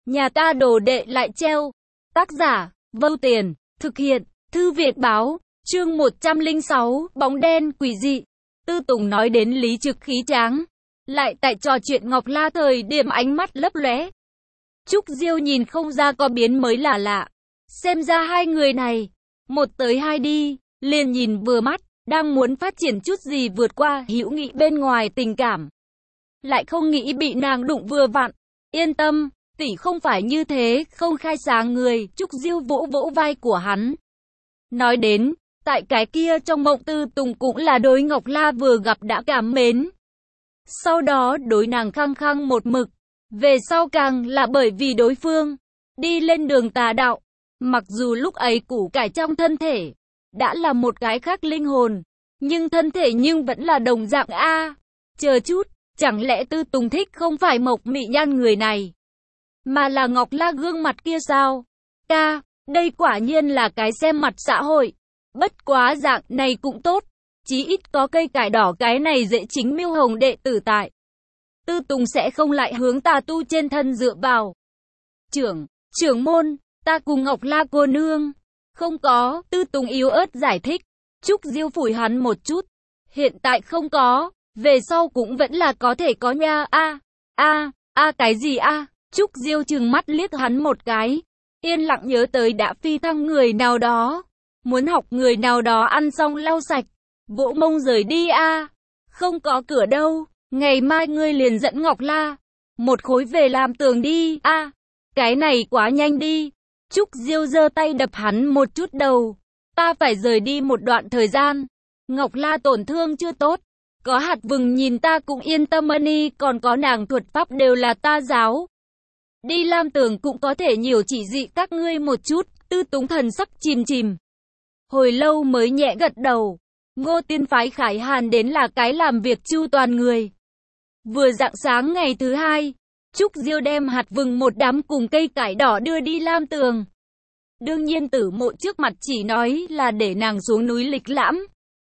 Nhà ta đồ đệ lại treo. Tác giả, Vâu Tiền, thực hiện, Thư viện báo, chương 106, bóng đen quỷ dị. Tư Tùng nói đến Lý Trực khí tráng. Lại tại trò chuyện Ngọc La thời điểm ánh mắt lấp lóe. Trúc Diêu nhìn không ra có biến mới là lạ. Xem ra hai người này, một tới hai đi, liền nhìn vừa mắt, đang muốn phát triển chút gì vượt qua hữu nghị bên ngoài tình cảm. Lại không nghĩ bị nàng đụng vừa vặn. Yên tâm, tỷ không phải như thế, không khai sáng người. Trúc Diêu vỗ vỗ vai của hắn. Nói đến, tại cái kia trong mộng Tư Tùng cũng là đối Ngọc La vừa gặp đã cảm mến. Sau đó đối nàng khăng khăng một mực. Về sau càng là bởi vì đối phương đi lên đường tà đạo. Mặc dù lúc ấy củ cải trong thân thể đã là một cái khác linh hồn, nhưng thân thể nhưng vẫn là đồng dạng a. Chờ chút, chẳng lẽ Tư Tùng thích không phải Mộc Mị Nhan người này, mà là Ngọc La gương mặt kia sao? Ca, đây quả nhiên là cái xem mặt xã hội. Bất quá dạng này cũng tốt, chí ít có cây cải đỏ cái này dễ chính mưu hồng đệ tử tại. Tư Tùng sẽ không lại hướng tà tu trên thân dựa vào. Trưởng môn, ta cùng Ngọc La cô nương. Không có, Tư Tùng yếu ớt giải thích. Trúc Diêu phủi hắn một chút. Hiện tại không có, về sau cũng vẫn là có thể có nha. Cái gì a? Trúc Diêu trừng mắt liếc hắn một cái. Yên lặng nhớ tới đã phi thăng người nào đó. Muốn học người nào đó ăn xong lau sạch. Vỗ mông rời đi a. Không có cửa đâu. Ngày mai ngươi liền dẫn Ngọc La một khối về làm tường đi a. Cái này quá nhanh đi. Trúc Diêu giơ tay đập hắn một chút đầu. Ta phải rời đi một đoạn thời gian. Ngọc La tổn thương chưa tốt. Có hạt vừng nhìn ta cũng yên tâm ân, còn có nàng thuật pháp đều là ta giáo. Đi làm tường cũng có thể nhiều chỉ dị các ngươi một chút. Tư Túng thần sắc chìm. Hồi lâu mới nhẹ gật đầu. Ngô Tiên phái Khải Hàn đến là cái làm việc chu toàn người. Vừa rạng sáng ngày thứ hai, Trúc Diêu đem hạt vừng một đám cùng cây cải đỏ đưa đi lam tường. Đương nhiên Tử Mộ trước mặt chỉ nói là để nàng xuống núi lịch lãm,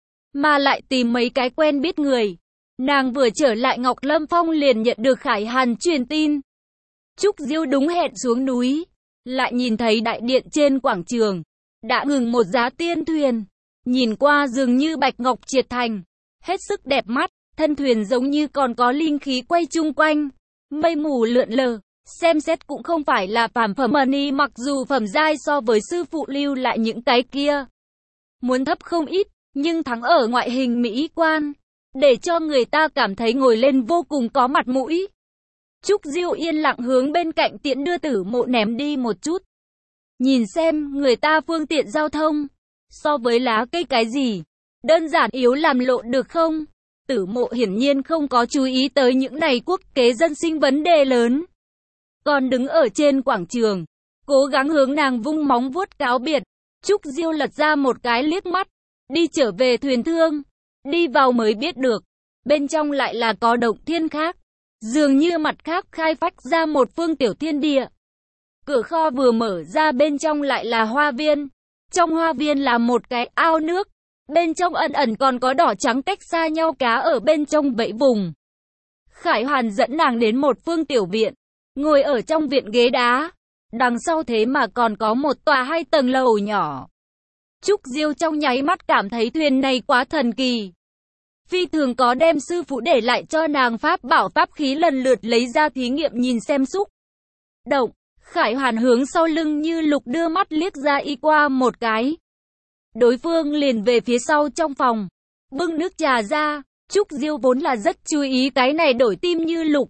mà lại tìm mấy cái quen biết người. Nàng vừa trở lại Ngọc Lâm Phong liền nhận được Khải Hàn truyền tin. Trúc Diêu đúng hẹn xuống núi, lại nhìn thấy đại điện trên quảng trường đã ngừng một giá tiên thuyền, nhìn qua dường như bạch ngọc triệt thành, hết sức đẹp mắt. Thân thuyền giống như còn có linh khí quay chung quanh, mây mù lượn lờ, xem xét cũng không phải là phàm phẩm ân, mặc dù phẩm giai so với sư phụ lưu lại những cái kia muốn thấp không ít, nhưng thắng ở ngoại hình mỹ quan, để cho người ta cảm thấy ngồi lên vô cùng có mặt mũi. Trúc Diêu yên lặng hướng bên cạnh tiễn đưa Tử Mộ ném đi một chút. Nhìn xem người ta phương tiện giao thông, so với lá cây cái gì, đơn giản yếu làm lộn được không? Tử Mộ hiển nhiên không có chú ý tới những này quốc kế dân sinh vấn đề lớn. Còn đứng ở trên quảng trường, cố gắng hướng nàng vung móng vuốt cáo biệt. Trúc Diêu lật ra một cái liếc mắt, đi trở về thuyền thương. Đi vào mới biết được, bên trong lại là có động thiên khác. Dường như mặt khác khai phách ra một phương tiểu thiên địa. Cửa kho vừa mở ra bên trong lại là hoa viên. Trong hoa viên là một cái ao nước. Bên trong ẩn ẩn còn có đỏ trắng cách xa nhau cá ở bên trong vẫy vùng. Khải Hoàn dẫn nàng đến một phương tiểu viện, ngồi ở trong viện ghế đá. Đằng sau thế mà còn có một tòa 2 tầng lầu nhỏ. Trúc Diêu trong nháy mắt cảm thấy thuyền này quá thần kỳ. Phi thường có đem sư phụ để lại cho nàng pháp bảo pháp khí lần lượt lấy ra thí nghiệm nhìn xem xúc động. Khải Hoàn hướng sau lưng Như Lục đưa mắt liếc ra y qua một cái. Đối phương liền về phía sau trong phòng, bưng nước trà ra. Trúc Diêu vốn là rất chú ý cái này đổi tim Như Lục.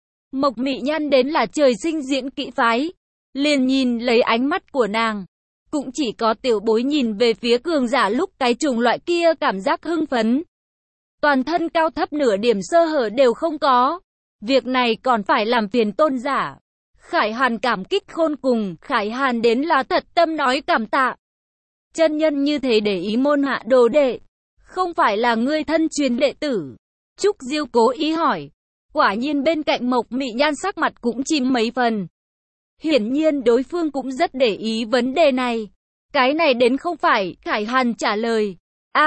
Mộc Mị Nhan đến là trời sinh diễn kỹ phái, liền nhìn lấy ánh mắt của nàng. Cũng chỉ có tiểu bối nhìn về phía cường giả lúc cái chủng loại kia cảm giác hưng phấn. Toàn thân cao thấp nửa điểm sơ hở đều không có. Việc này còn phải làm phiền tôn giả. Khải Hàn cảm kích khôn cùng, Khải Hàn đến là thật tâm nói cảm tạ. Chân nhân như thế để ý môn hạ đồ đệ, không phải là ngươi thân truyền đệ tử? Trúc Diêu cố ý hỏi. Quả nhiên bên cạnh Mộc Mị Nhan sắc mặt cũng chìm mấy phần. Hiển nhiên đối phương cũng rất để ý vấn đề này. Cái này đến không phải, Khải Hàn trả lời.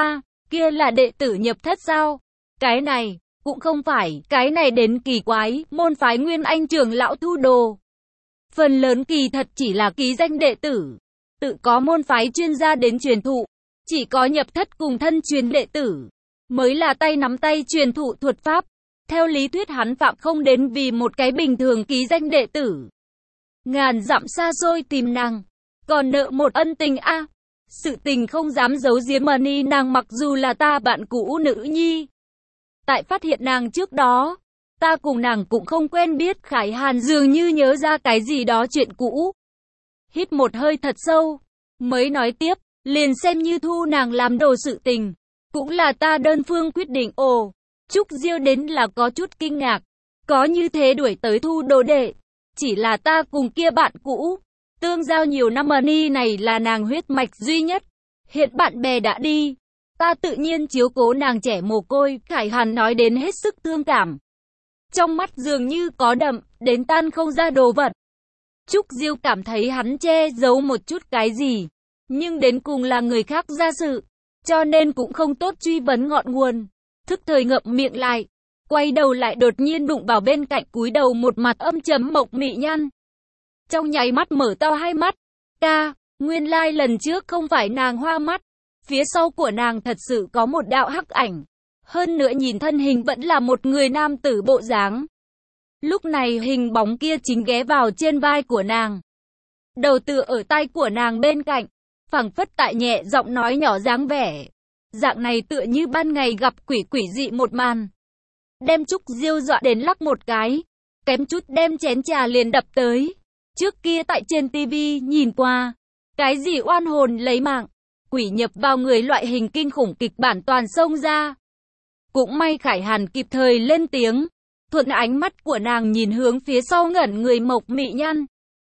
Kia là đệ tử nhập thất sao? Cái này, cũng không phải, cái này đến kỳ quái, môn phái Nguyên Anh trưởng lão thu đồ. Phần lớn kỳ thật chỉ là ký danh đệ tử, tự có môn phái chuyên gia đến truyền thụ, chỉ có nhập thất cùng thân truyền đệ tử mới là tay nắm tay truyền thụ thuật pháp. Theo lý thuyết hắn phạm không đến vì một cái bình thường ký danh đệ tử ngàn dặm xa xôi tìm nàng, còn nợ một ân tình a. Sự tình không dám giấu giếm Mani nàng, mặc dù là ta bạn cũ nữ nhi. Tại phát hiện nàng trước đó, ta cùng nàng cũng không quen biết. Khải Hàn dường như nhớ ra cái gì đó chuyện cũ. Hít một hơi thật sâu, mới nói tiếp, liền xem như thu nàng làm đồ sự tình, cũng là ta đơn phương quyết định. Ồ, Trúc Diêu đến là có chút kinh ngạc, có như thế đuổi tới thu đồ đệ, chỉ là ta cùng kia bạn cũ tương giao nhiều năm, Mani này là nàng huyết mạch duy nhất. Hiện bạn bè đã đi, ta tự nhiên chiếu cố nàng trẻ mồ côi. Khải Hàn nói đến hết sức thương cảm, trong mắt dường như có đậm đến tan không ra đồ vật. Trúc Diêu cảm thấy hắn che giấu một chút cái gì, nhưng đến cùng là người khác ra sự, cho nên cũng không tốt truy vấn ngọn nguồn. Thức thời ngậm miệng lại, quay đầu lại đột nhiên đụng vào bên cạnh cúi đầu một mặt âm trầm Mộc Mị Nhan. Trong nháy mắt mở to hai mắt, ca, nguyên lai lần trước không phải nàng hoa mắt, phía sau của nàng thật sự có một đạo hắc ảnh, hơn nữa nhìn thân hình vẫn là một người nam tử bộ dáng. Lúc này hình bóng kia chính ghé vào trên vai của nàng, đầu tựa ở tai của nàng bên cạnh, phảng phất tại nhẹ giọng nói nhỏ dáng vẻ. Dạng này tựa như ban ngày gặp quỷ, quỷ dị một màn, đem Trúc Diêu dọa đến lắc một cái, kém chút đem chén trà liền đập tới. Trước kia tại trên tivi nhìn qua, cái gì oan hồn lấy mạng, quỷ nhập vào người loại hình kinh khủng kịch bản toàn xông ra. Cũng may Khải Hàn kịp thời lên tiếng, thuận ánh mắt của nàng nhìn hướng phía sau ngẩn người Mộc Mị Nhan.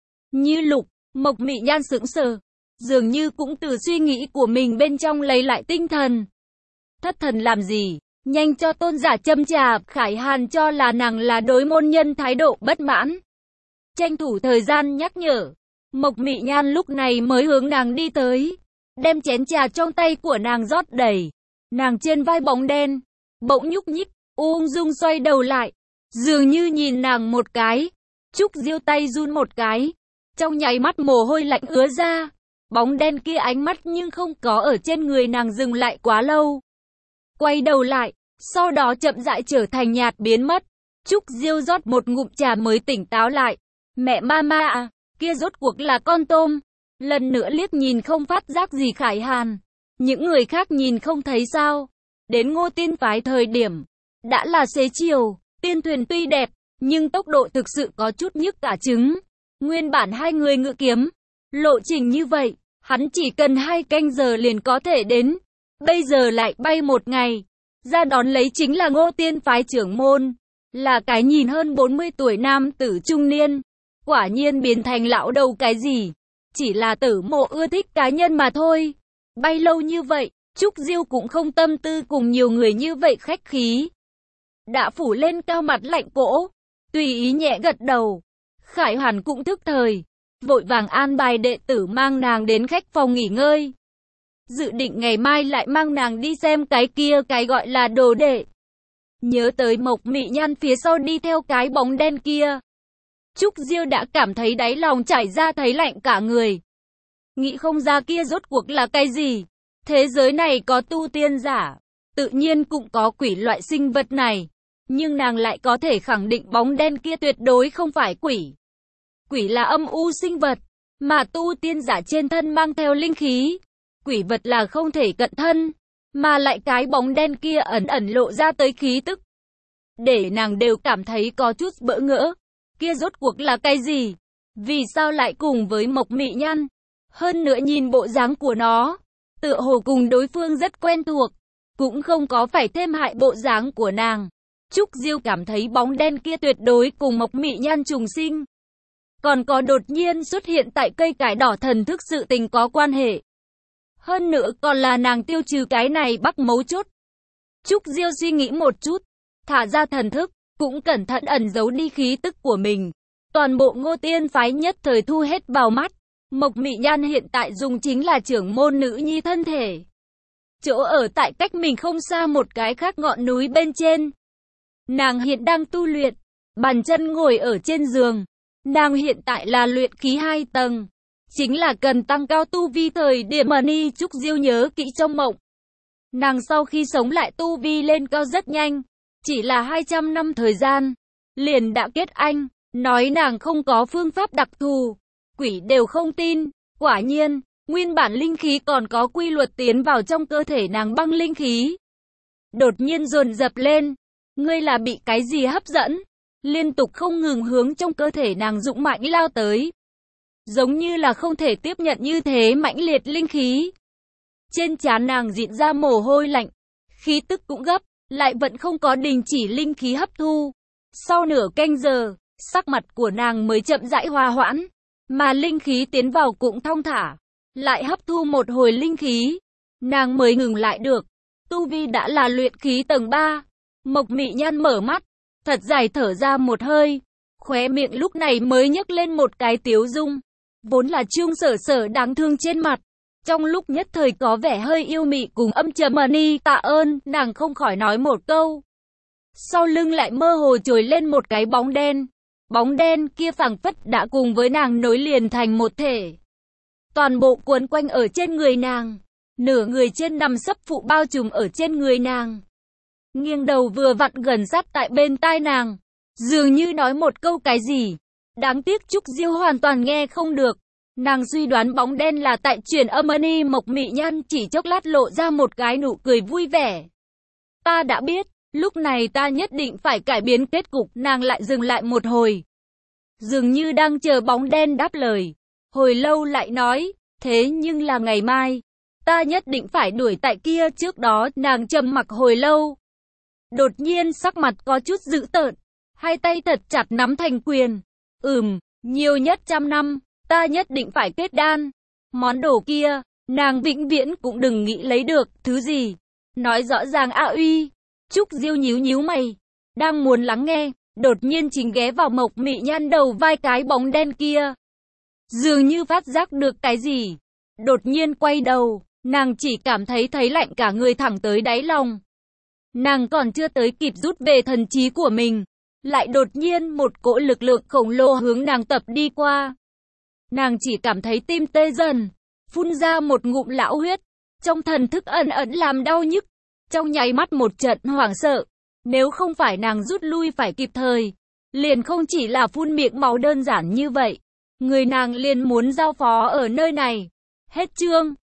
Như Lục, Mộc Mị Nhan sững sờ, dường như cũng từ suy nghĩ của mình bên trong lấy lại tinh thần. Thất thần làm gì, nhanh cho tôn giả châm trà. Khải Hàn cho là nàng là đối môn nhân thái độ bất mãn, tranh thủ thời gian nhắc nhở. Mộc Mị Nhan lúc này mới hướng nàng đi tới, đem chén trà trong tay của nàng rót đầy. Nàng trên vai bóng đen bỗng nhúc nhích, ung dung xoay đầu lại, dường như nhìn nàng một cái. Trúc Diêu tay run một cái, trong nháy mắt mồ hôi lạnh ứa ra. Bóng đen kia ánh mắt nhưng không có ở trên người nàng dừng lại quá lâu, quay đầu lại, sau đó chậm rãi trở thành nhạt biến mất. Trúc Diêu rót một ngụm trà mới tỉnh táo lại. Mẹ mama à, kia rốt cuộc là con tôm. Lần nữa liếc nhìn không phát giác gì Khải Hàn. Những người khác nhìn không thấy sao? Đến Ngô Tiên phái thời điểm, đã là xế chiều, tiên thuyền tuy đẹp, nhưng tốc độ thực sự có chút nhức cả trứng. Nguyên bản hai người ngự kiếm, lộ trình như vậy, hắn chỉ cần 2 canh giờ liền có thể đến. Bây giờ lại bay 1 ngày, ra đón lấy chính là Ngô Tiên phái trưởng môn, là cái nhìn hơn 40 tuổi nam tử trung niên. Quả nhiên biến thành lão đầu cái gì, chỉ là Tử Mộ ưa thích cá nhân mà thôi. Bay lâu như vậy, Trúc Diêu cũng không tâm tư cùng nhiều người như vậy khách khí, đã phủ lên cao mặt lạnh cỗ, tùy ý nhẹ gật đầu. Khải Hàn cũng thức thời, vội vàng an bài đệ tử mang nàng đến khách phòng nghỉ ngơi, dự định ngày mai lại mang nàng đi xem cái kia cái gọi là đồ đệ. Nhớ tới Mộc Mị Nhan phía sau đi theo cái bóng đen kia, Trúc Diêu đã cảm thấy đáy lòng chảy ra thấy lạnh cả người. Nghĩ không ra kia rốt cuộc là cái gì. Thế giới này có tu tiên giả, tự nhiên cũng có quỷ loại sinh vật này, nhưng nàng lại có thể khẳng định bóng đen kia tuyệt đối không phải quỷ. Quỷ là âm u sinh vật, mà tu tiên giả trên thân mang theo linh khí. Quỷ vật là không thể cận thân, mà lại cái bóng đen kia ẩn ẩn lộ ra tới khí tức, để nàng đều cảm thấy có chút bỡ ngỡ. Kia rốt cuộc là cái gì? Vì sao lại cùng với Mộc Mị Nhan? Hơn nữa nhìn bộ dáng của nó, tựa hồ cùng đối phương rất quen thuộc, cũng không có phải thêm hại bộ dáng của nàng. Trúc Diêu cảm thấy bóng đen kia tuyệt đối cùng Mộc Mị Nhan trùng sinh. Còn có đột nhiên xuất hiện tại cây cải đỏ thần thức sự tình có quan hệ. Hơn nữa còn là nàng tiêu trừ cái này bắc mấu chốt. Trúc Diêu suy nghĩ một chút, thả ra thần thức, cũng cẩn thận ẩn giấu đi khí tức của mình. Toàn bộ Ngô Tiên phái nhất thời thu hết vào mắt. Mộc Mị Nhan hiện tại dùng chính là trưởng môn nữ nhi thân thể. Chỗ ở tại cách mình không xa một cái khác ngọn núi bên trên. Nàng hiện đang tu luyện, bàn chân ngồi ở trên giường. Nàng hiện tại là luyện khí 2 tầng. Chính là cần tăng cao tu vi thời điểm mà Ni Trúc Diêu nhớ kỹ trong mộng. Nàng sau khi sống lại tu vi lên cao rất nhanh. Chỉ là 200 năm thời gian. Liền đã kết anh. Nói nàng không có phương pháp đặc thù. Quỷ đều không tin. Quả nhiên, nguyên bản linh khí còn có quy luật tiến vào trong cơ thể nàng băng linh khí. Đột nhiên dồn dập lên. Ngươi là bị cái gì hấp dẫn? Liên tục không ngừng hướng trong cơ thể nàng dũng mãnh lao tới. Giống như là không thể tiếp nhận như thế mãnh liệt linh khí. Trên trán nàng dịn ra mồ hôi lạnh. Khí tức cũng gấp, lại vẫn không có đình chỉ linh khí hấp thu. Sau nửa canh giờ, sắc mặt của nàng mới chậm rãi hòa hoãn. Mà linh khí tiến vào cũng thong thả. Lại hấp thu một hồi linh khí. Nàng mới ngừng lại được. Tu vi đã là luyện khí tầng 3. Mộc Mị Nhan mở mắt. Thật dài thở ra một hơi. Khóe miệng lúc này mới nhấc lên một cái tiếu dung. Vốn là Trương Sở Sở đáng thương trên mặt. Trong lúc nhất thời có vẻ hơi yêu mị cùng âm trầm Ni tạ ơn, nàng không khỏi nói một câu. Sau lưng lại mơ hồ trồi lên một cái bóng đen. Bóng đen kia phảng phất đã cùng với nàng nối liền thành một thể. Toàn bộ cuốn quanh ở trên người nàng. Nửa người trên nằm sấp phụ bao trùm ở trên người nàng. Nghiêng đầu vừa vặn gần sát tại bên tai nàng. Dường như nói một câu cái gì. Đáng tiếc Trúc Diêu hoàn toàn nghe không được. Nàng suy đoán bóng đen là tại truyền âm Ni. Mộc Mị Nhan chỉ chốc lát lộ ra một cái nụ cười vui vẻ. Ta đã biết, lúc này ta nhất định phải cải biến kết cục. Nàng lại dừng lại một hồi. Dường như đang chờ bóng đen đáp lời. Hồi lâu lại nói, thế nhưng là ngày mai. Ta nhất định phải đuổi tại kia trước đó. Nàng trầm mặc hồi lâu. Đột nhiên sắc mặt có chút dữ tợn. Hai tay thật chặt nắm thành quyền. Nhiều nhất 100 năm. Ta nhất định phải kết đan. Món đồ kia, nàng vĩnh viễn cũng đừng nghĩ lấy được. Thứ gì? Nói rõ ràng A Uy. Trúc Diêu nhíu nhíu mày. Đang muốn lắng nghe. Đột nhiên chính ghé vào Mộc Mị Nhan đầu vai cái bóng đen kia. Dường như phát giác được cái gì. Đột nhiên quay đầu. Nàng chỉ cảm thấy lạnh cả người thẳng tới đáy lòng. Nàng còn chưa tới kịp rút về thần trí của mình. Lại đột nhiên một cỗ lực lượng khổng lồ hướng nàng tập đi qua. Nàng chỉ cảm thấy tim tê dần. Phun ra một ngụm lão huyết. Trong thần thức ẩn ẩn làm đau nhức. Trong nháy mắt một trận hoảng sợ. Nếu không phải nàng rút lui phải kịp thời. Liền không chỉ là phun miệng máu đơn giản như vậy. Người nàng liền muốn giao phó ở nơi này. Hết chương.